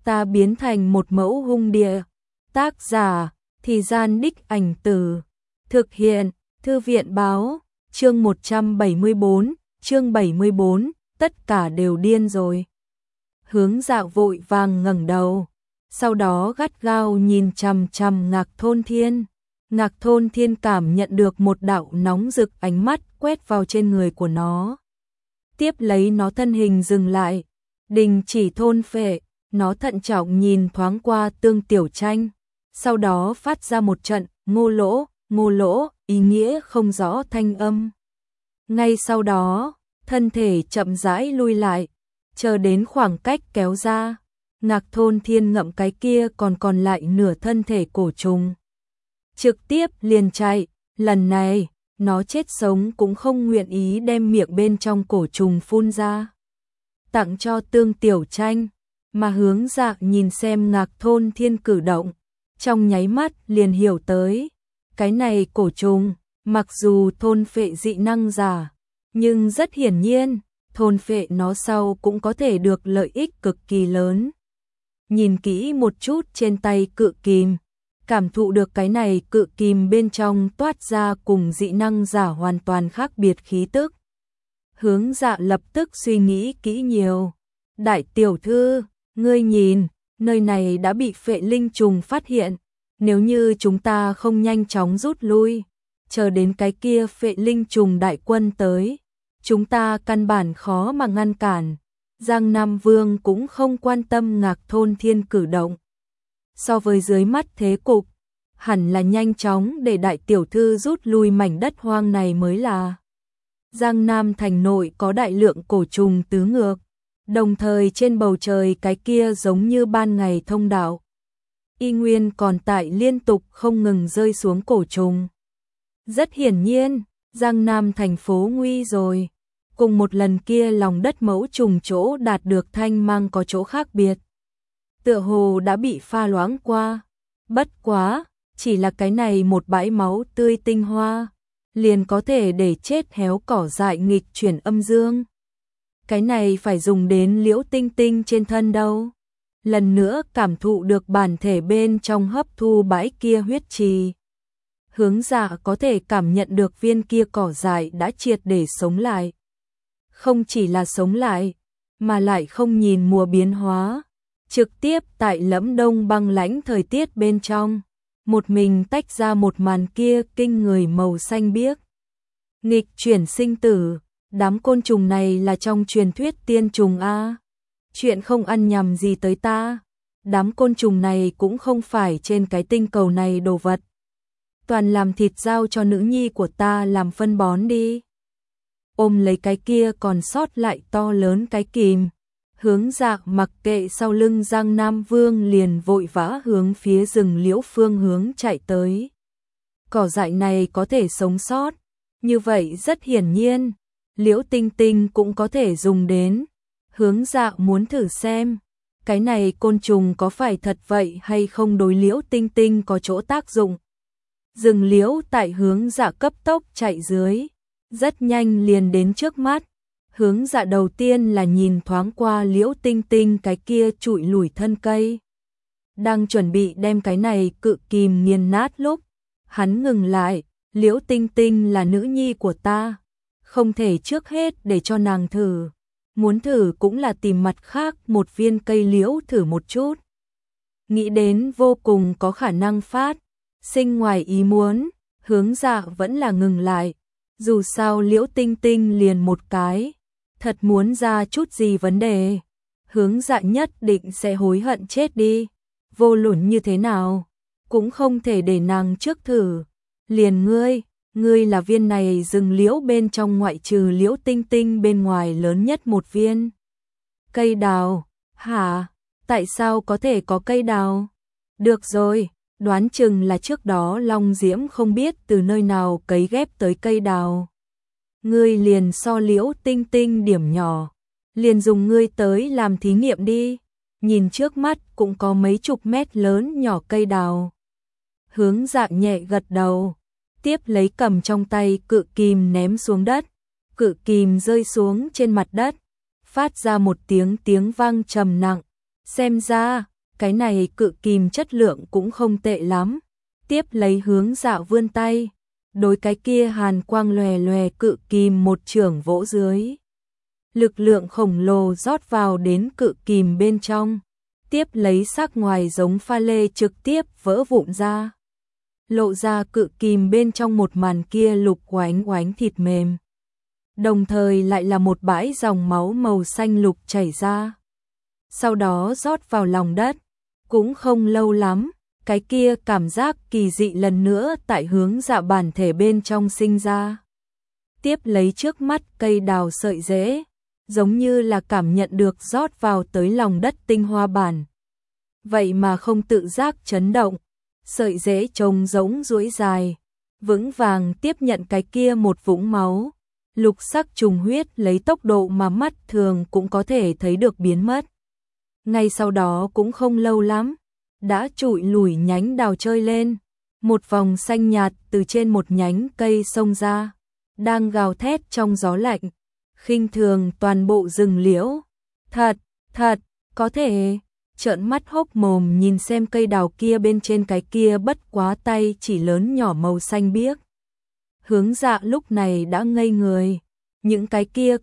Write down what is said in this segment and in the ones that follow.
ta biến thành một mẫu hung địa. Tác giả, Thì Gian Đích Ảnh Từ. Thực hiện, Thư viện báo, chương 174, chương 74, tất cả đều điên rồi. Hướng Dạ vội vàng ngẩng đầu, sau đó gắt gao nhìn chằm chằm Ngạc Thôn Thiên. Ngạc Thôn Thiên cảm nhận được một đạo nóng rực ánh mắt quét vào trên người của nó. Tiếp lấy nó thân hình dừng lại, đình chỉ thôn phệ, nó thận trọng nhìn thoáng qua Tương Tiểu Tranh, sau đó phát ra một trận ngô lỗ, ý nghĩa không rõ thanh âm. Ngay sau đó, thân thể chậm rãi lui lại, chờ đến khoảng cách kéo ra, Ngạc Thôn Thiên ngậm cái kia còn lại nửa thân thể cổ trùng. Trực tiếp liền chạy, lần này, nó chết sống cũng không nguyện ý đem miệng bên trong cổ trùng phun ra. Tặng cho Tương Tiểu Tranh, mà Hướng Dạ nhìn xem Ngạc Thôn Thiên cử động, trong nháy mắt liền hiểu tới. Cái này cổ trùng, mặc dù thôn phệ dị năng giả, nhưng rất hiển nhiên, thôn phệ nó sau cũng có thể được lợi ích cực kỳ lớn. Nhìn kỹ một chút trên tay cự kìm, cảm thụ được cái này cự kìm bên trong toát ra cùng dị năng giả hoàn toàn khác biệt khí tức. Hướng Dạ lập tức suy nghĩ kỹ nhiều. Đại tiểu thư, ngươi nhìn, nơi này đã bị phệ linh trùng phát hiện. Nếu như chúng ta không nhanh chóng rút lui, chờ đến cái kia phệ linh trùng đại quân tới, chúng ta căn bản khó mà ngăn cản. Giang Nam Vương cũng không quan tâm Ngạc Thôn Thiên cử động. So với dưới mắt thế cục, hẳn là nhanh chóng để đại tiểu thư rút lui mảnh đất hoang này mới là. Giang Nam thành nội có đại lượng cổ trùng tứ ngược, đồng thời trên bầu trời cái kia giống như ban ngày thông đạo. Y nguyên còn tại liên tục không ngừng rơi xuống cổ trùng. Rất hiển nhiên, Giang Nam thành phố nguy rồi. Cùng một lần kia lòng đất mẫu trùng chỗ đạt được thanh mang có chỗ khác biệt. Tựa hồ đã bị pha loãng qua. Bất quá, chỉ là cái này một bãi máu tươi tinh hoa, liền có thể để chết héo cỏ dại nghịch chuyển âm dương. Cái này phải dùng đến Liễu Tinh Tinh trên thân đâu. Lần nữa cảm thụ được bản thể bên trong hấp thu bãi kia huyết trì. Hướng Dạ có thể cảm nhận được viên kia cỏ dại đã triệt để sống lại. Không chỉ là sống lại, mà lại không nhìn mùa biến hóa. Trực tiếp tại lẫm đông băng lãnh thời tiết bên trong, một mình tách ra một màn kia kinh người màu xanh biếc. Nghịch chuyển sinh tử, đám côn trùng này là trong truyền thuyết tiên trùng a. Chuyện không ăn nhầm gì tới ta. Đám côn trùng này cũng không phải trên cái tinh cầu này đồ vật. Toàn làm thịt giao cho nữ nhi của ta làm phân bón đi. Ôm lấy cái kia còn sót lại to lớn cái kìm. Hướng Dạ mặc kệ sau lưng Giang Nam Vương liền vội vã hướng phía rừng liễu phương hướng chạy tới. Cỏ dại này có thể sống sót. Như vậy rất hiển nhiên, Liễu Tinh Tinh cũng có thể dùng đến. Hướng Dạ muốn thử xem, cái này côn trùng có phải thật vậy hay không đối Liễu Tinh Tinh có chỗ tác dụng. Rừng liễu tại Hướng Dạ cấp tốc chạy dưới, rất nhanh liền đến trước mắt. Hướng Dạ đầu tiên là nhìn thoáng qua Liễu Tinh Tinh cái kia trụi lủi thân cây. Đang chuẩn bị đem cái này cự kìm nghiền nát lúc, hắn ngừng lại. Liễu Tinh Tinh là nữ nhi của ta, không thể trước hết để cho nàng thử. Muốn thử cũng là tìm mặt khác một viên cây liễu thử một chút. Nghĩ đến vô cùng có khả năng phát sinh ngoài ý muốn, Hướng Dạ vẫn là ngừng lại. Dù sao Liễu Tinh Tinh liền một cái, thật muốn ra chút gì vấn đề, Hướng Dạ nhất định sẽ hối hận chết đi. Vô luận như thế nào, cũng không thể để nàng trước thử. Liền ngươi là viên này rừng liễu bên trong ngoại trừ Liễu Tinh Tinh bên ngoài lớn nhất một viên. Cây đào, hả? Tại sao có thể có cây đào? Được rồi, đoán chừng là trước đó Long Diễm không biết từ nơi nào cấy ghép tới cây đào. Ngươi liền so Liễu Tinh Tinh điểm nhỏ, liền dùng ngươi tới làm thí nghiệm đi. Nhìn trước mắt cũng có mấy chục mét lớn nhỏ cây đào. Hướng Dạ nhẹ gật đầu, tiếp lấy cầm trong tay cự kìm ném xuống đất. Cự kìm rơi xuống trên mặt đất, phát ra một tiếng vang trầm nặng. Xem ra, cái này cự kìm chất lượng cũng không tệ lắm. Tiếp lấy Hướng Dạ vươn tay, đối cái kia hàn quang lòe lòe cự kìm một chưởng vỗ dưới. Lực lượng khổng lồ rót vào đến cự kìm bên trong, tiếp lấy sắc ngoài giống pha lê trực tiếp vỡ vụn ra. Lộ ra cự kìm bên trong một màn kia lục oánh oánh thịt mềm. Đồng thời lại là một bãi dòng máu màu xanh lục chảy ra. Sau đó rót vào lòng đất. Cũng không lâu lắm, cái kia cảm giác kỳ dị lần nữa tại Hướng Dạ bản thể bên trong sinh ra. Tiếp lấy trước mắt cây đào sợi rễ, giống như là cảm nhận được rót vào tới lòng đất tinh hoa bản. Vậy mà không tự giác chấn động, sợi rễ trông giống duỗi dài, vững vàng tiếp nhận cái kia một vũng máu. Lục sắc trùng huyết lấy tốc độ mà mắt thường cũng có thể thấy được biến mất. Ngay sau đó cũng không lâu lắm, đã trụi lủi nhánh đào chơi lên, một vòng xanh nhạt từ trên một nhánh cây xông ra, đang gào thét trong gió lạnh, khinh thường toàn bộ rừng liễu. Thật, có thể. Trợn mắt hốc mồm nhìn xem cây đào kia bên trên cái kia bất quá tay chỉ lớn nhỏ màu xanh biếc. Hướng Dạ lúc này đã ngây người, những cái kia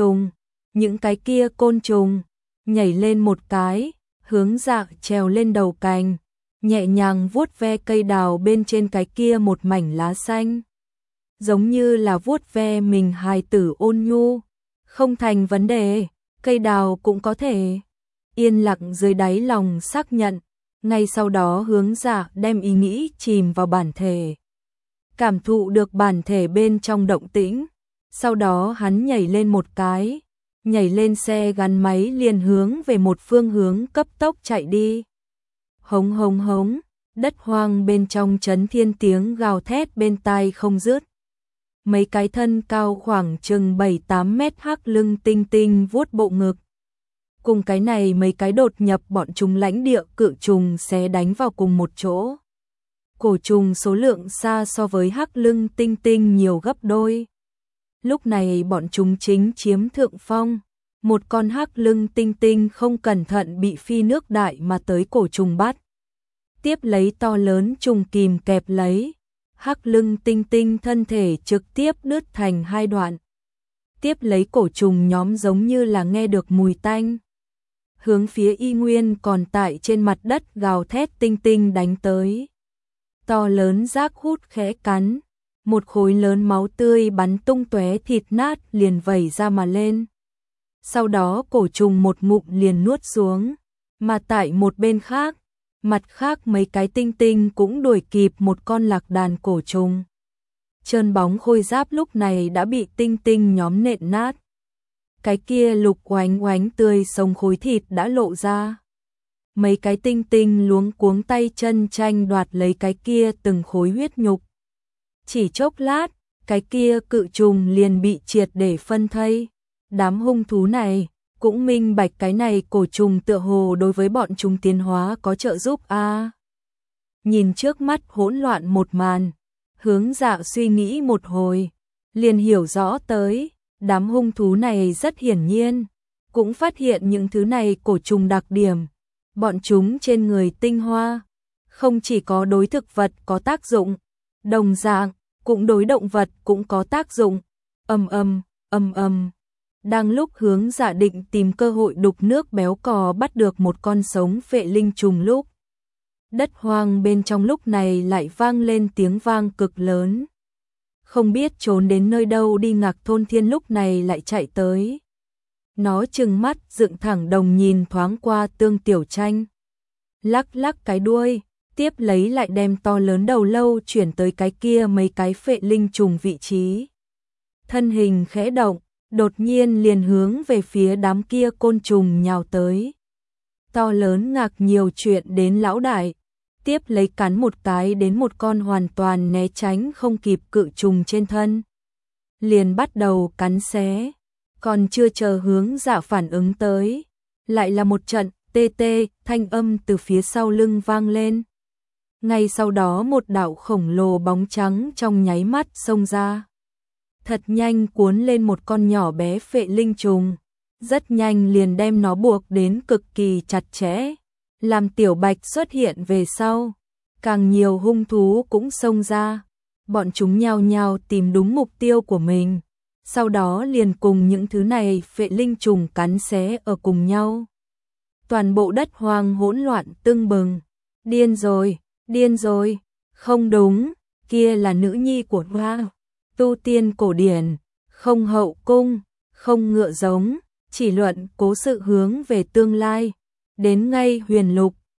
côn trùng, nhảy lên một cái, Hướng Dạ trèo lên đầu cành, nhẹ nhàng vuốt ve cây đào bên trên cái kia một mảnh lá xanh. Giống như là vuốt ve mình hài tử ôn nhu, không thành vấn đề, cây đào cũng có thể. Yên lặng dưới đáy lòng xác nhận, ngay sau đó Hướng Dạ đem ý nghĩ chìm vào bản thể. Cảm thụ được bản thể bên trong động tĩnh, sau đó hắn nhảy lên một cái, nhảy lên xe gắn máy liền hướng về một phương hướng cấp tốc chạy đi. Hống hống hống, đất hoang bên trong chấn thiên tiếng gào thét bên tai không dứt. Mấy cái thân cao khoảng chừng 7-8 mét hắc lưng tinh tinh vuốt bộ ngực. Cùng cái này mấy cái đột nhập bọn chúng lãnh địa cự trùng xé đánh vào cùng một chỗ. Cổ trùng số lượng xa so với hắc lưng tinh tinh nhiều gấp đôi. Lúc này bọn chúng chính chiếm thượng phong. Một con hắc lưng tinh tinh không cẩn thận bị phi nước đại mà tới cổ trùng bắt. Tiếp lấy to lớn trùng kìm kẹp lấy. Hắc lưng tinh tinh thân thể trực tiếp đứt thành hai đoạn. Tiếp lấy cổ trùng nhóm giống như là nghe được mùi tanh. Hướng phía y nguyên còn tại trên mặt đất gào thét tinh tinh đánh tới. To lớn rác hút khẽ cắn, một khối lớn máu tươi bắn tung tóe thịt nát liền vẩy ra mà lên. Sau đó cổ trùng một ngụm liền nuốt xuống, mà tại một bên khác, mặt khác mấy cái tinh tinh cũng đuổi kịp một con lạc đàn cổ trùng. Trơn bóng khôi giáp lúc này đã bị tinh tinh nhóm nện nát. Cái kia lục oánh oánh tươi sống khối thịt đã lộ ra. Mấy cái tinh tinh luống cuống tay chân tranh đoạt lấy cái kia từng khối huyết nhục. Chỉ chốc lát, cái kia cự trùng liền bị triệt để phân thây. Đám hung thú này cũng minh bạch cái này cổ trùng tựa hồ đối với bọn chúng tiến hóa có trợ giúp a. Nhìn trước mắt hỗn loạn một màn, Hướng Dạ suy nghĩ một hồi, liền hiểu rõ tới, đám hung thú này rất hiển nhiên, cũng phát hiện những thứ này cổ trùng đặc điểm. Bọn chúng trên người tinh hoa, không chỉ có đối thực vật có tác dụng, đồng dạng, cũng đối động vật cũng có tác dụng. Ầm. Đang lúc Hướng Dạ định tìm cơ hội đục nước béo cò bắt được một con sống phệ linh trùng lúc. Đất hoang bên trong lúc này lại vang lên tiếng vang cực lớn. Không biết trốn đến nơi đâu đi Ngạc Thôn Thiên lúc này lại chạy tới. Nó trừng mắt dựng thẳng đồng nhìn thoáng qua Tương Tiểu Tranh. Lắc lắc cái đuôi, tiếp lấy lại đem to lớn đầu lâu chuyển tới cái kia mấy cái phệ linh trùng vị trí. Thân hình khẽ động, đột nhiên liền hướng về phía đám kia côn trùng nhào tới. To lớn ngạc nhiều chuyện đến lão đại, tiếp lấy cắn một cái đến một con hoàn toàn né tránh không kịp cự trùng trên thân. Liền bắt đầu cắn xé, còn chưa chờ Hướng Dạ phản ứng tới, lại là một trận tê tê thanh âm từ phía sau lưng vang lên. Ngay sau đó một đạo khổng lồ bóng trắng trong nháy mắt xông ra. Thật nhanh cuốn lên một con nhỏ bé phệ linh trùng, rất nhanh liền đem nó buộc đến cực kỳ chặt chẽ, Làm Tiểu Bạch xuất hiện về sau, càng nhiều hung thú cũng xông ra, bọn chúng nhao nhao tìm đúng mục tiêu của mình, sau đó liền cùng những thứ này phệ linh trùng cắn xé ở cùng nhau. Toàn bộ đất hoang hỗn loạn tưng bừng. Điên rồi, không đúng, kia là nữ nhi của Hoa. Tu tiên cổ điển, không hậu cung, không ngựa giống, chỉ luận cố sự hướng về tương lai. Đến ngay huyền lục,